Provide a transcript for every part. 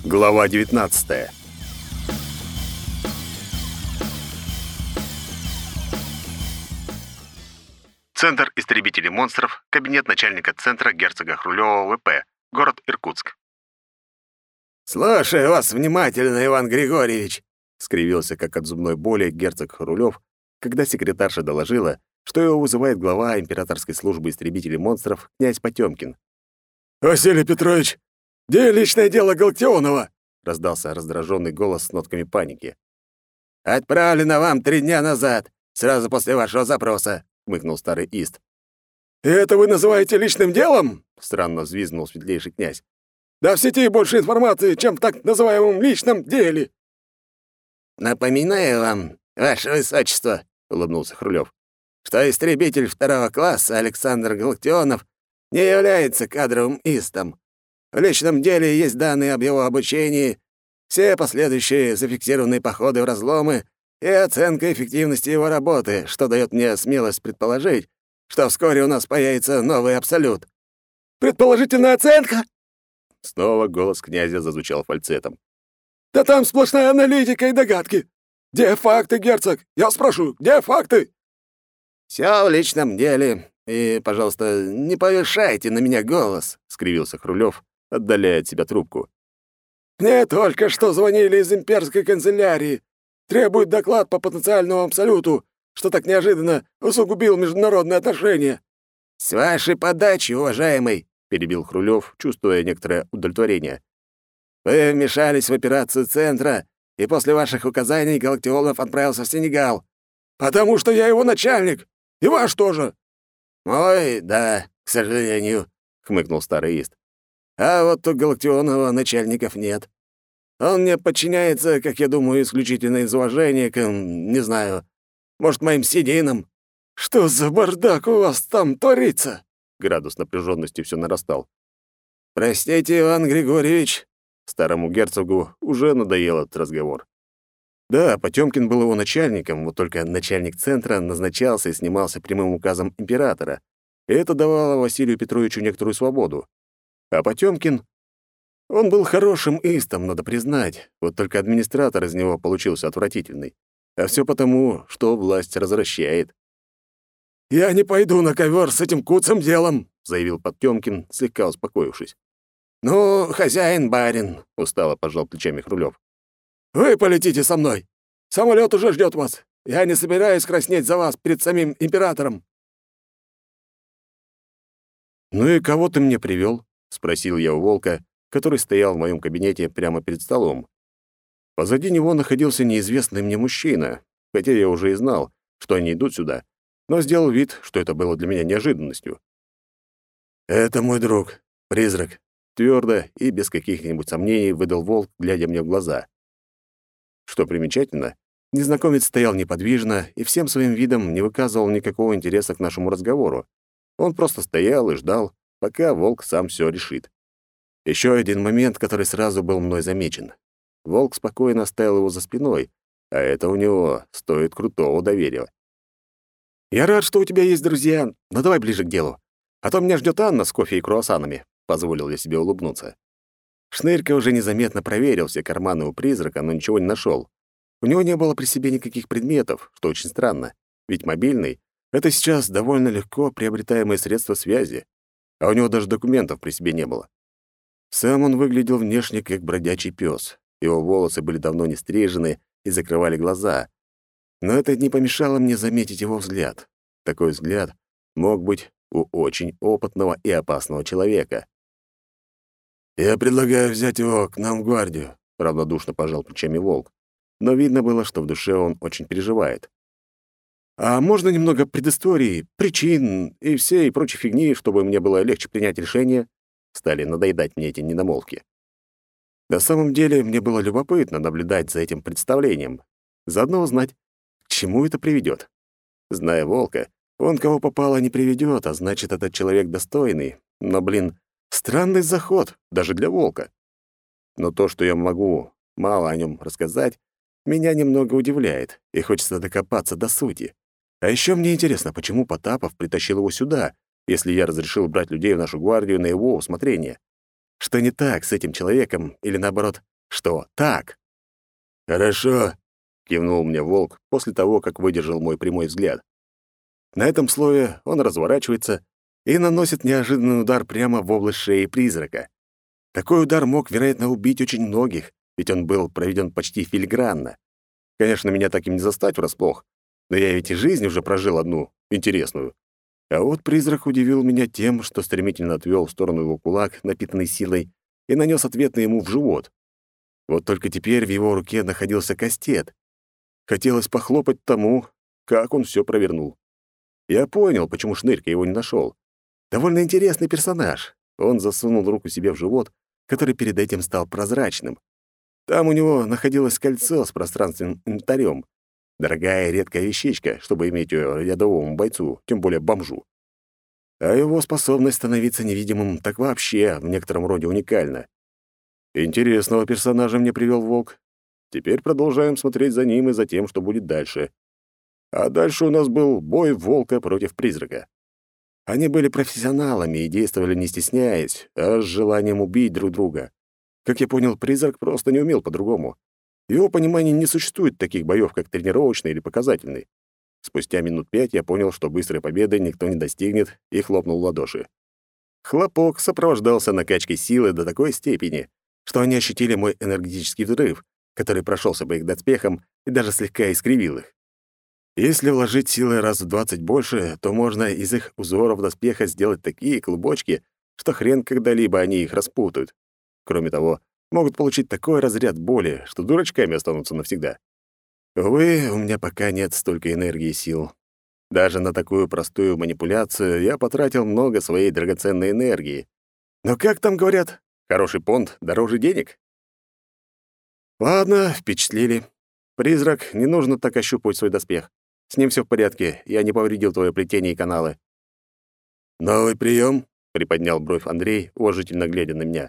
Глава 19. Центр истребителей монстров, кабинет начальника центра герцога Хрулёва ВП, город Иркутск. «Слушаю вас внимательно, Иван Григорьевич», — скривился, как от зубной боли, герцог Хрулёв, когда секретарша доложила, что его вызывает глава императорской службы истребителей монстров князь Потёмкин. «Василий Петрович, где личное дело Галактионова?» — раздался раздраженный голос с нотками паники. «Отправлено вам 3 дня назад, сразу после вашего запроса», — хмыкнул старый Ист. «И это вы называете личным делом?» — странно взвизгнул светлейший князь. «Да в сети больше информации, чем в так называемом личном деле». «Напоминаю вам, ваше высочество», — улыбнулся Хрулёв, «что истребитель 2-го класса Александр Галактионов не является кадровым истом. В личном деле есть данные об его обучении, все последующие зафиксированные походы в разломы и оценка эффективности его работы, что дает мне смелость предположить, что вскоре у нас появится новый абсолют». «Предположительная оценка?» Снова голос князя зазвучал фальцетом. «Да там сплошная аналитика и догадки. Где факты, герцог? Я спрашиваю, где факты?» «Всё в личном деле. И, пожалуйста, не повышайте на меня голос», — скривился Хрулёв, отдаляя от себя трубку. «Мне только что звонили из имперской канцелярии. Требуют доклад по потенциальному абсолюту, что так неожиданно усугубил международные отношения». «С вашей подачи, уважаемый», — перебил Хрулёв, чувствуя некоторое удовлетворение. «Вы вмешались в операцию центра, и после ваших указаний Галактионов отправился в Сенегал». «Потому что я его начальник, и ваш тоже». «Ой, да, к сожалению», — хмыкнул старый Ист. «А вот у Галактионова начальников нет. Он мне подчиняется, как я думаю, исключительно из уважения к, не знаю, может, моим сединам». «Что за бардак у вас там творится?» Градус напряженности все нарастал. «Простите, Иван Григорьевич». Старому герцогу уже надоел этот разговор. Да, Потёмкин был его начальником, вот только начальник центра назначался и снимался прямым указом императора, и это давало Василию Петровичу некоторую свободу. А Потёмкин, он был хорошим истом, надо признать, вот только администратор из него получился отвратительный. А все потому, что власть развращает. «Я не пойду на ковер с этим куцым делом», — заявил Потёмкин, слегка успокоившись. «Ну, хозяин-барин», — устало пожал плечами Хрулёв. «Вы полетите со мной. Самолет уже ждет вас. Я не собираюсь краснеть за вас перед самим императором». «Ну и кого ты мне привёл?» — спросил я у волка, который стоял в моем кабинете прямо перед столом. Позади него находился неизвестный мне мужчина, хотя я уже и знал, что они идут сюда, но сделал вид, что это было для меня неожиданностью. «Это мой друг, призрак», — твёрдо и без каких-нибудь сомнений выдал волк, глядя мне в глаза. Что примечательно, незнакомец стоял неподвижно и всем своим видом не выказывал никакого интереса к нашему разговору. Он просто стоял и ждал, пока волк сам все решит. Еще один момент, который сразу был мной замечен. Волк спокойно оставил его за спиной, а это у него стоит крутого доверия. «Я рад, что у тебя есть друзья, но давай ближе к делу. А то меня ждет Анна с кофе и круассанами», — позволил я себе улыбнуться. Шнырька уже незаметно проверил все карманы у призрака, но ничего не нашел. У него не было при себе никаких предметов, что очень странно, ведь мобильный — это сейчас довольно легко приобретаемое средство связи, а у него даже документов при себе не было. Сам он выглядел внешне как бродячий пес. Его волосы были давно не стрижены и закрывали глаза. Но это не помешало мне заметить его взгляд. Такой взгляд мог быть у очень опытного и опасного человека. «Я предлагаю взять его к нам в гвардию», — равнодушно пожал плечами волк. Но видно было, что в душе он очень переживает. «А можно немного предыстории, причин и всей прочей фигни, чтобы мне было легче принять решение?» Стали надоедать мне эти недомолвки. На самом деле, мне было любопытно наблюдать за этим представлением, заодно узнать, к чему это приведет. Зная волка, он кого попало не приведет, а значит, этот человек достойный. Но, блин, странный заход, даже для волка. Но то, что я могу мало о нем рассказать, меня немного удивляет, и хочется докопаться до сути. А еще мне интересно, почему Потапов притащил его сюда, если я разрешил брать людей в нашу гвардию на его усмотрение. Что не так с этим человеком, или наоборот, что так. «Хорошо», — кивнул мне волк после того, как выдержал мой прямой взгляд. На этом слове он разворачивается и наносит неожиданный удар прямо в область шеи призрака. Такой удар мог, вероятно, убить очень многих, ведь он был проведен почти филигранно. Конечно, меня так и не застать врасплох, но я ведь и жизнь уже прожил одну, интересную. А вот призрак удивил меня тем, что стремительно отвел в сторону его кулак, напитанный силой, и нанес ответный ему в живот. Вот только теперь в его руке находился кастет. Хотелось похлопать тому, как он все провернул. Я понял, почему Шнырька его не нашел. Довольно интересный персонаж. Он засунул руку себе в живот, который перед этим стал прозрачным. Там у него находилось кольцо с пространственным инвентарем. Дорогая и редкая вещичка, чтобы иметь ее рядовому бойцу, тем более бомжу. А его способность становиться невидимым так вообще в некотором роде уникальна. Интересного персонажа мне привел волк. Теперь продолжаем смотреть за ним и за тем, что будет дальше. А дальше у нас был бой волка против призрака. Они были профессионалами и действовали не стесняясь, а с желанием убить друг друга. Как я понял, призрак просто не умел по-другому. В его понимании не существует таких боев, как тренировочный или показательный. Спустя минут 5 я понял, что быстрой победы никто не достигнет, и хлопнул в ладоши. Хлопок сопровождался накачкой силы до такой степени, что они ощутили мой энергетический взрыв, который прошелся по их доспехам и даже слегка искривил их. Если вложить силы раз в 20 больше, то можно из их узоров доспеха сделать такие клубочки, что хрен когда-либо они их распутают. Кроме того, могут получить такой разряд боли, что дурачками останутся навсегда. Увы, у меня пока нет столько энергии и сил. Даже на такую простую манипуляцию я потратил много своей драгоценной энергии. Но как там говорят, хороший понт дороже денег? Ладно, впечатлили. Призрак, не нужно так ощупывать свой доспех. С ним все в порядке, я не повредил твое плетение и каналы. «Новый прием?» — приподнял бровь Андрей, уважительно глядя на меня.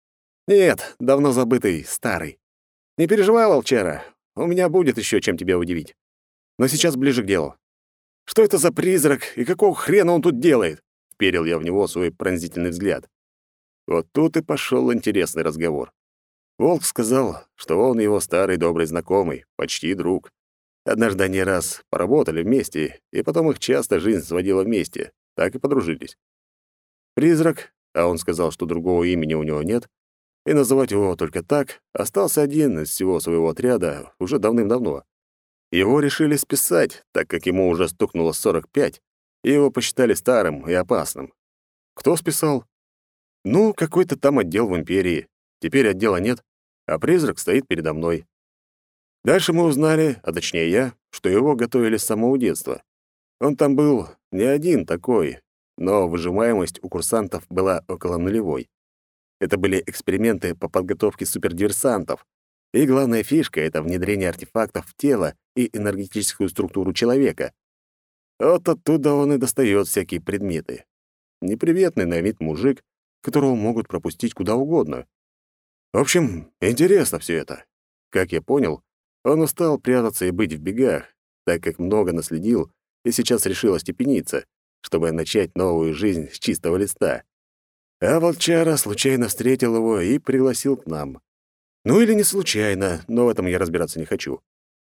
«Нет, давно забытый, старый. Не переживай, волчара, у меня будет еще чем тебя удивить. Но сейчас ближе к делу. Что это за призрак и какого хрена он тут делает?» — вперил я в него свой пронзительный взгляд. Вот тут и пошел интересный разговор. Волк сказал, что он его старый добрый знакомый, почти друг. Однажды они раз поработали вместе, и потом их часто жизнь сводила вместе, так и подружились. Призрак, а он сказал, что другого имени у него нет, и называть его только так, остался один из всего своего отряда уже давным-давно. Его решили списать, так как ему уже стукнуло 45, и его посчитали старым и опасным. Кто списал? Ну, какой-то там отдел в империи. Теперь отдела нет, а призрак стоит передо мной. Дальше мы узнали, а точнее я, что его готовили с самого детства. Он там был не один такой, но выживаемость у курсантов была около нулевой. Это были эксперименты по подготовке супердиверсантов, и главная фишка — это внедрение артефактов в тело и энергетическую структуру человека. Вот оттуда он и достает всякие предметы. Неприветный на вид мужик, которого могут пропустить куда угодно. В общем, интересно все это. Как я понял, он устал прятаться и быть в бегах, так как много наследил и сейчас решил остепениться, чтобы начать новую жизнь с чистого листа. А волчара случайно встретил его и пригласил к нам. Ну или не случайно, но в этом я разбираться не хочу.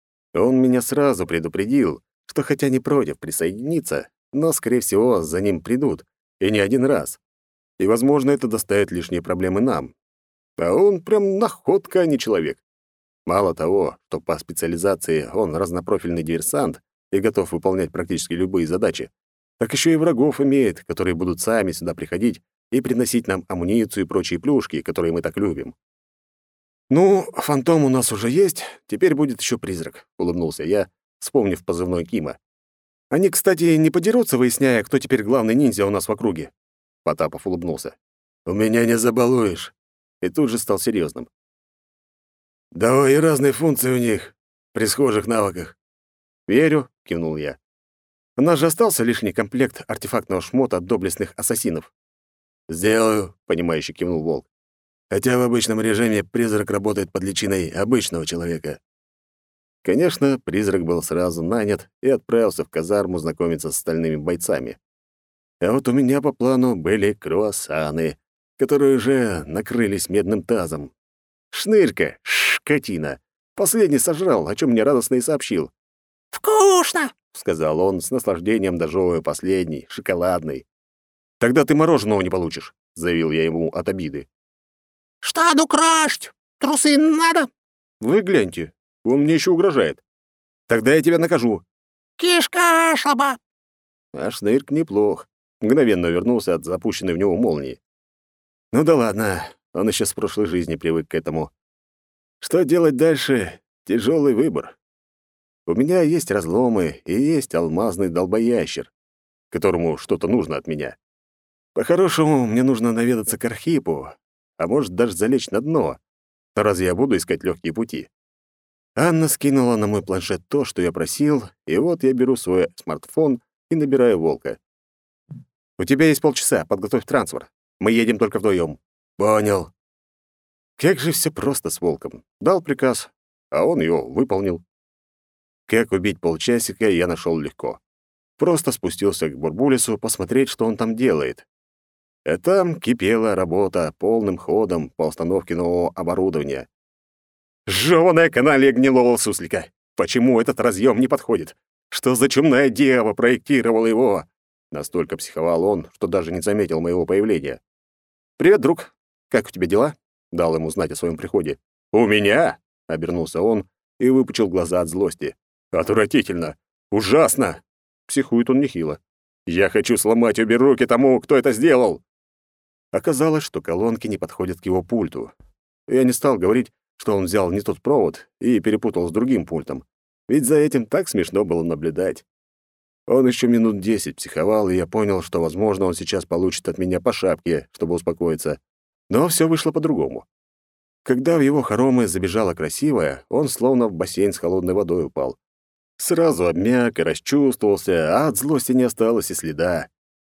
Он меня сразу предупредил, что хотя не против присоединиться, но, скорее всего, за ним придут, и не один раз. И, возможно, это доставит лишние проблемы нам. А он прям находка, а не человек. Мало того, что по специализации он разнопрофильный диверсант и готов выполнять практически любые задачи, так еще и врагов имеет, которые будут сами сюда приходить и приносить нам амуницию и прочие плюшки, которые мы так любим. «Ну, фантом у нас уже есть, теперь будет еще призрак», — улыбнулся я, вспомнив позывной Кима. «Они, кстати, не подерутся, выясняя, кто теперь главный ниндзя у нас в округе?» Потапов улыбнулся. «У меня не забалуешь». И тут же стал серьезным. «Давай и разные функции у них, при схожих навыках». «Верю», — кивнул я. «У нас же остался лишний комплект артефактного шмота доблестных ассасинов». «Сделаю», — понимающе кивнул Волк. «Хотя в обычном режиме призрак работает под личиной обычного человека». Конечно, призрак был сразу нанят и отправился в казарму знакомиться с остальными бойцами. А вот у меня по плану были круассаны, которые уже накрылись медным тазом. Шнырька, скотина. Последний сожрал, о чем мне радостно и сообщил. «Вкусно!» — сказал он, с наслаждением дожевывая последний, шоколадный. «Тогда ты мороженого не получишь», — заявил я ему от обиды. «Штану красть! Трусы надо?» «Вы гляньте, он мне еще угрожает. Тогда я тебя накажу». «Кишка слаба!» А Шнырьк неплох. Мгновенно вернулся от запущенной в него молнии. Ну да ладно, он еще с прошлой жизни привык к этому. Что делать дальше? Тяжелый выбор. У меня есть разломы и есть алмазный долбоящер, которому что-то нужно от меня. По-хорошему, мне нужно наведаться к Архипу, а может, даже залечь на дно. Но разве я буду искать легкие пути? Анна скинула на мой планшет то, что я просил, и вот я беру свой смартфон и набираю Волка. «У тебя есть полчаса, подготовь трансфер. Мы едем только вдвоем». «Понял». Как же все просто с Волком. Дал приказ, а он его выполнил. Как убить полчасика, я нашел легко. Просто спустился к Бурбулису посмотреть, что он там делает. А там кипела работа полным ходом по установке нового оборудования. Жёваная каналья гнилого суслика! Почему этот разъем не подходит? Что за чумная дева проектировала его? Настолько психовал он, что даже не заметил моего появления. «Привет, друг. Как у тебя дела?» — дал ему знать о своем приходе. «У меня?» — обернулся он и выпучил глаза от злости. «Отвратительно! Ужасно!» Психует он нехило. «Я хочу сломать обе руки тому, кто это сделал!» Оказалось, что колонки не подходят к его пульту. Я не стал говорить, что он взял не тот провод и перепутал с другим пультом, ведь за этим так смешно было наблюдать. Он еще минут 10 психовал, и я понял, что, возможно, он сейчас получит от меня по шапке, чтобы успокоиться. Но все вышло по-другому. Когда в его хоромы забежала красивая, он словно в бассейн с холодной водой упал. Сразу обмяк и расчувствовался, а от злости не осталось и следа.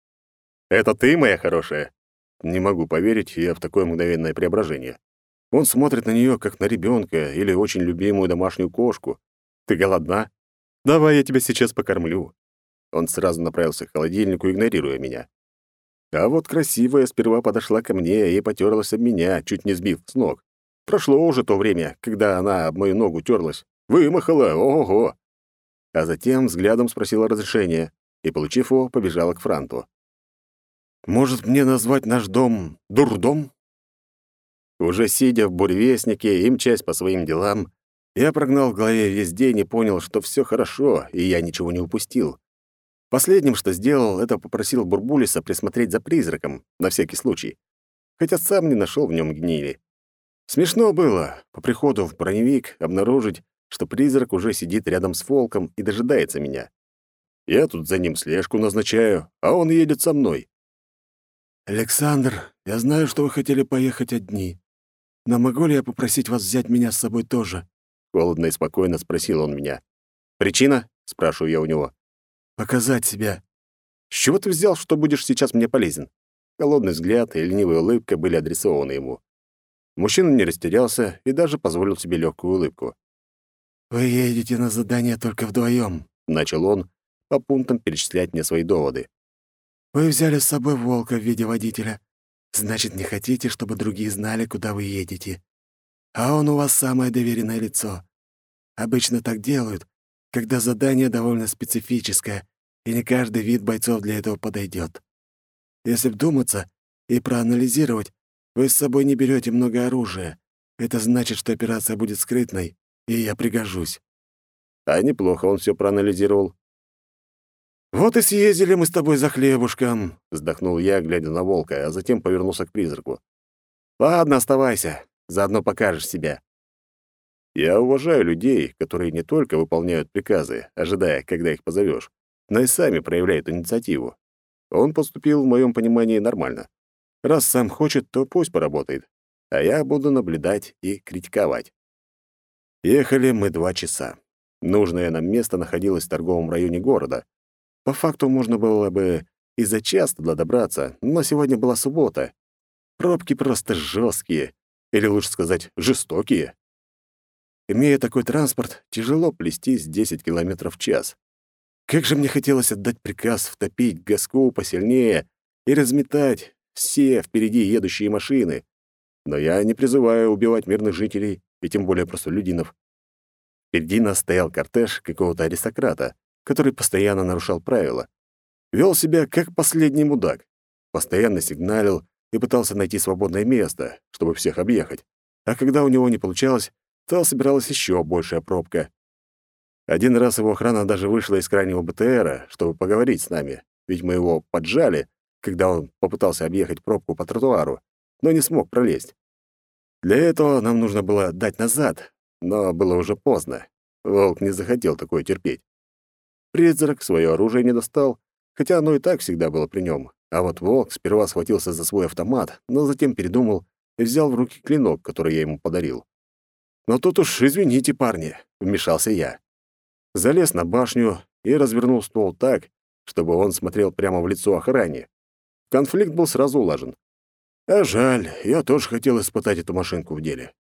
«Это ты, моя хорошая?» Не могу поверить я в такое мгновенное преображение. Он смотрит на нее, как на ребенка или очень любимую домашнюю кошку. «Ты голодна? Давай я тебя сейчас покормлю». Он сразу направился к холодильнику, игнорируя меня. А вот красивая сперва подошла ко мне и потерлась об меня, чуть не сбив с ног. Прошло уже то время, когда она об мою ногу терлась. Вымахала, ого-го. А затем взглядом спросила разрешения и, получив его, побежала к Франту. «Может, мне назвать наш дом дурдом?» Уже сидя в буревестнике и мчась по своим делам, я прогнал в голове весь день и понял, что все хорошо, и я ничего не упустил. Последним, что сделал, это попросил Бурбулиса присмотреть за призраком, на всякий случай, хотя сам не нашел в нем гнили. Смешно было по приходу в броневик обнаружить, что призрак уже сидит рядом с Волком и дожидается меня. Я тут за ним слежку назначаю, а он едет со мной. «Александр, я знаю, что вы хотели поехать одни, но могу ли я попросить вас взять меня с собой тоже?» Холодно и спокойно спросил он меня. «Причина?» — спрашиваю я у него. «Показать себя». «С чего ты взял, что будешь сейчас мне полезен?» Холодный взгляд и ленивая улыбка были адресованы ему. Мужчина не растерялся и даже позволил себе легкую улыбку. «Вы едете на задание только вдвоем», — начал он, по пунктам перечислять мне свои доводы. «Вы взяли с собой Волка в виде водителя. Значит, не хотите, чтобы другие знали, куда вы едете. А он у вас самое доверенное лицо. Обычно так делают, когда задание довольно специфическое, и не каждый вид бойцов для этого подойдет. Если вдуматься и проанализировать, вы с собой не берете много оружия. Это значит, что операция будет скрытной, и я пригожусь». А неплохо он все проанализировал. «Вот и съездили мы с тобой за хлебушком», — вздохнул я, глядя на Волка, а затем повернулся к призраку. «Ладно, оставайся, заодно покажешь себя». Я уважаю людей, которые не только выполняют приказы, ожидая, когда их позовешь, но и сами проявляют инициативу. Он поступил, в моем понимании, нормально. Раз сам хочет, то пусть поработает, а я буду наблюдать и критиковать. Ехали мы 2 часа. Нужное нам место находилось в торговом районе города. По факту можно было бы и за час туда добраться, но сегодня была суббота. Пробки просто жесткие, или лучше сказать, жестокие. Имея такой транспорт, тяжело плестись 10 км в час. Как же мне хотелось отдать приказ втопить газку посильнее и разметать все впереди едущие машины. Но я не призываю убивать мирных жителей, и тем более простолюдинов. Впереди нас стоял кортеж какого-то аристократа, который постоянно нарушал правила. Вел себя как последний мудак. Постоянно сигналил и пытался найти свободное место, чтобы всех объехать. А когда у него не получалось, то собиралась еще большая пробка. Один раз его охрана даже вышла из крайнего БТРа, чтобы поговорить с нами, ведь мы его поджали, когда он попытался объехать пробку по тротуару, но не смог пролезть. Для этого нам нужно было дать назад, но было уже поздно. Волк не захотел такое терпеть. Призрак свое оружие не достал, хотя оно и так всегда было при нем. А вот волк сперва схватился за свой автомат, но затем передумал и взял в руки клинок, который я ему подарил. Но тут уж извините, парни, вмешался я. Залез на башню и развернул ствол так, чтобы он смотрел прямо в лицо охране. Конфликт был сразу улажен. А жаль, я тоже хотел испытать эту машинку в деле.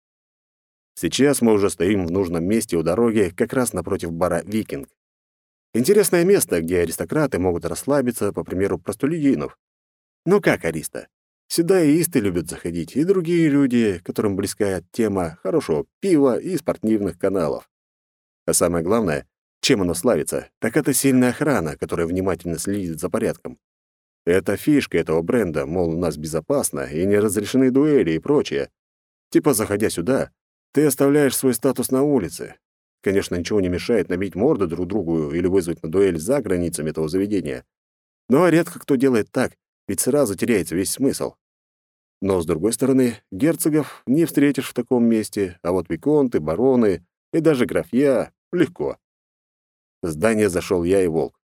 Сейчас мы уже стоим в нужном месте у дороги, как раз напротив бара «Викинг». Интересное место, где аристократы могут расслабиться, по примеру простолюдинов. Ну как ариста? Сюда и исты любят заходить, и другие люди, которым близка тема хорошего пива и спортивных каналов. А самое главное, чем оно славится, так это сильная охрана, которая внимательно следит за порядком. Это фишка этого бренда, мол, у нас безопасно и не разрешены дуэли и прочее. Типа, заходя сюда, ты оставляешь свой статус на улице. Конечно, ничего не мешает набить морды друг другу или вызвать на дуэль за границами этого заведения. Но редко кто делает так, ведь сразу теряется весь смысл. Но, с другой стороны, герцогов не встретишь в таком месте, а вот виконты, бароны и даже графья — легко. В здание зашел я и волк.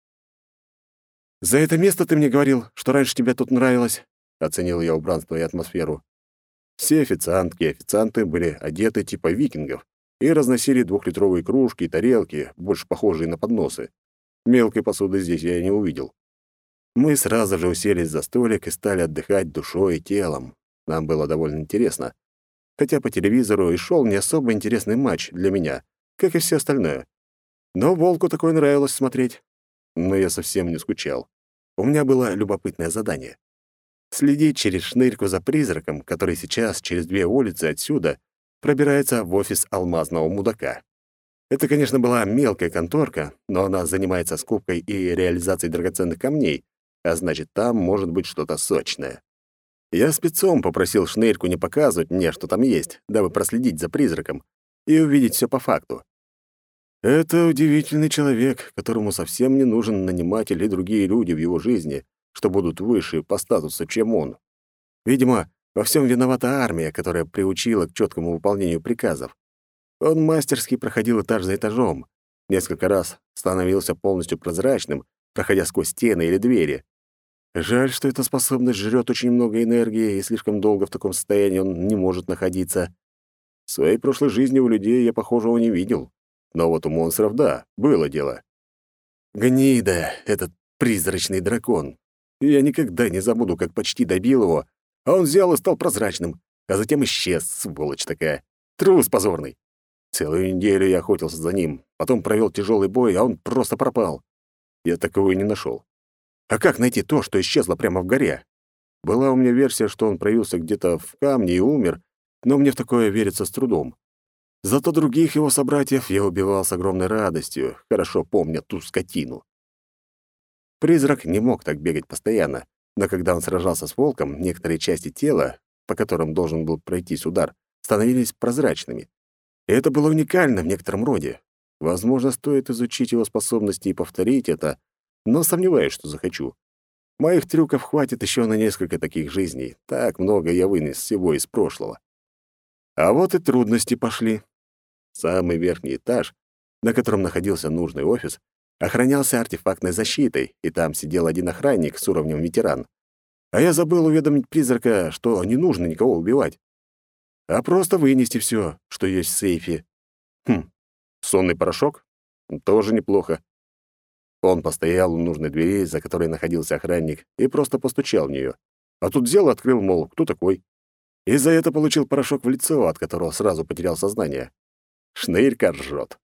«За это место ты мне говорил, что раньше тебе тут нравилось?» — оценил я убранство и атмосферу. Все официантки и официанты были одеты типа викингов и разносили двухлитровые кружки и тарелки, больше похожие на подносы. Мелкой посуды здесь я не увидел. Мы сразу же уселись за столик и стали отдыхать душой и телом. Нам было довольно интересно. Хотя по телевизору и шел не особо интересный матч для меня, как и все остальное. Но волку такое нравилось смотреть. Но я совсем не скучал. У меня было любопытное задание. Следить через шнырьку за призраком, который сейчас, через 2 улицы отсюда, пробирается в офис алмазного мудака. Это, конечно, была мелкая конторка, но она занимается скупкой и реализацией драгоценных камней, а значит, там может быть что-то сочное. Я спецом попросил шнырьку не показывать мне, что там есть, дабы проследить за призраком и увидеть все по факту. Это удивительный человек, которому совсем не нужен наниматель и другие люди в его жизни, что будут выше по статусу, чем он. Видимо, во всем виновата армия, которая приучила к четкому выполнению приказов. Он мастерски проходил этаж за этажом, несколько раз становился полностью прозрачным, проходя сквозь стены или двери. Жаль, что эта способность жрет очень много энергии, и слишком долго в таком состоянии он не может находиться. В своей прошлой жизни у людей я похожего не видел. Но вот у монстров, да, было дело. Гнида, этот призрачный дракон. Я никогда не забуду, как почти добил его, а он взял и стал прозрачным, а затем исчез, сволочь такая. Трус позорный. Целую неделю я охотился за ним, потом провел тяжелый бой, а он просто пропал. Я такого и не нашел. А как найти то, что исчезло прямо в горе? Была у меня версия, что он проявился где-то в камне и умер, но мне в такое верится с трудом. Зато других его собратьев я убивал с огромной радостью, хорошо помня ту скотину. Призрак не мог так бегать постоянно, но когда он сражался с волком, некоторые части тела, по которым должен был пройтись удар, становились прозрачными. И это было уникально в некотором роде. Возможно, стоит изучить его способности и повторить это, но сомневаюсь, что захочу. Моих трюков хватит еще на несколько таких жизней. Так много я вынес всего из прошлого. А вот и трудности пошли. Самый верхний этаж, на котором находился нужный офис, охранялся артефактной защитой, и там сидел один охранник с уровнем ветеран. А я забыл уведомить призрака, что не нужно никого убивать, а просто вынести все, что есть в сейфе. Сонный порошок? Тоже неплохо. Он постоял у нужной двери, за которой находился охранник, и просто постучал в нее. А тут взял и открыл, мол, кто такой? И за это получил порошок в лицо, от которого сразу потерял сознание. Шнырька ржет.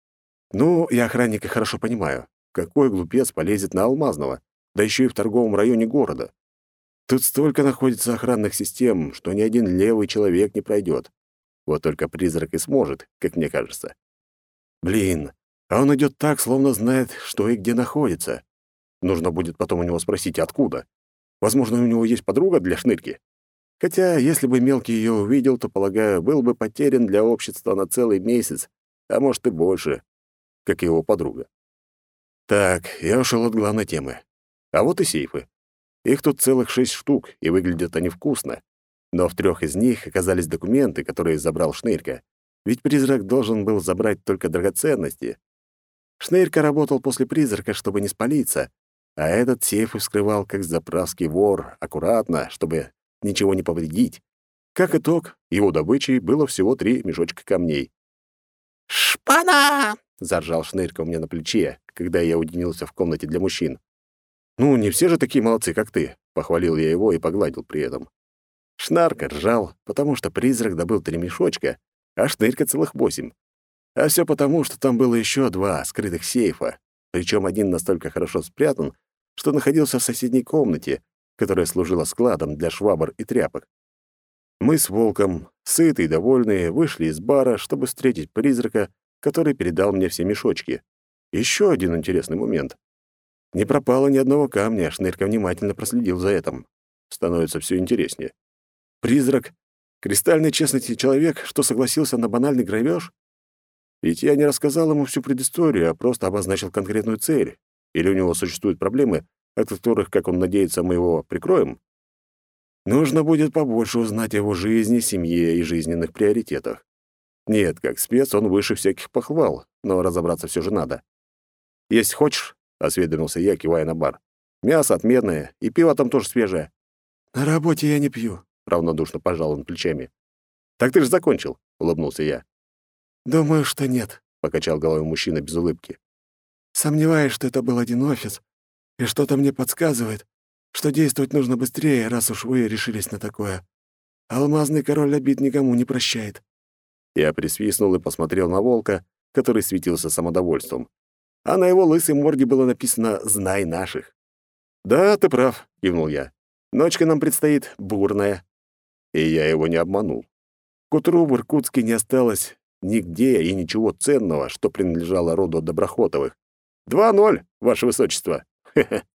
Ну, я охранника хорошо понимаю. Какой глупец полезет на Алмазного, да еще и в торговом районе города? Тут столько находится охранных систем, что ни один левый человек не пройдет. Вот только призрак и сможет, как мне кажется. Блин, а он идет так, словно знает, что и где находится. Нужно будет потом у него спросить, откуда. Возможно, у него есть подруга для шнырки. Хотя, если бы мелкий ее увидел, то, полагаю, был бы потерян для общества на целый месяц, а может и больше, как и его подруга. Так, я ушел от главной темы. А вот и сейфы. Их тут целых 6 штук, и выглядят они вкусно. Но в 3 из них оказались документы, которые забрал Шнырька. Ведь призрак должен был забрать только драгоценности. Шнырька работал после призрака, чтобы не спалиться, а этот сейф и вскрывал, как заправский вор, аккуратно, чтобы ничего не повредить. Как итог, его добычей было всего 3 мешочка камней. «Шпана!» — заржал Шнырька у меня на плече, когда я уединился в комнате для мужчин. «Ну, не все же такие молодцы, как ты», — похвалил я его и погладил при этом. Шнарка ржал, потому что призрак добыл 3 мешочка, а Шнырька целых 8. А все потому, что там было еще 2 скрытых сейфа, причем один настолько хорошо спрятан, что находился в соседней комнате, которая служила складом для швабр и тряпок. Мы с Волком, сытые и довольные, вышли из бара, чтобы встретить призрака, который передал мне все мешочки. Еще один интересный момент. Не пропало ни одного камня, а Шнырька внимательно проследил за этим. Становится все интереснее. Призрак — кристальной честности человек, что согласился на банальный грабеж? Ведь я не рассказал ему всю предысторию, а просто обозначил конкретную цель. Или у него существуют проблемы, от которых, как он надеется, мы его прикроем? Нужно будет побольше узнать о его жизни, семье и жизненных приоритетах. Нет, как спец он выше всяких похвал, но разобраться все же надо. «Есть хочешь?» — осведомился я, кивая на бар. «Мясо отменное, и пиво там тоже свежее». «На работе я не пью», — равнодушно пожал он плечами. «Так ты же закончил», — улыбнулся я. «Думаю, что нет», — покачал головой мужчина без улыбки. «Сомневаюсь, что это был один офис, и что-то мне подсказывает, что действовать нужно быстрее, раз уж вы решились на такое. Алмазный король обид никому не прощает». Я присвистнул и посмотрел на волка, который светился самодовольством. А на его лысой морде было написано «Знай наших». «Да, ты прав», — кивнул я. «Ночка нам предстоит бурная». И я его не обманул. К утру в Иркутске не осталось нигде и ничего ценного, что принадлежало роду Доброхотовых. 2-0, ваше высочество. Хе-хе.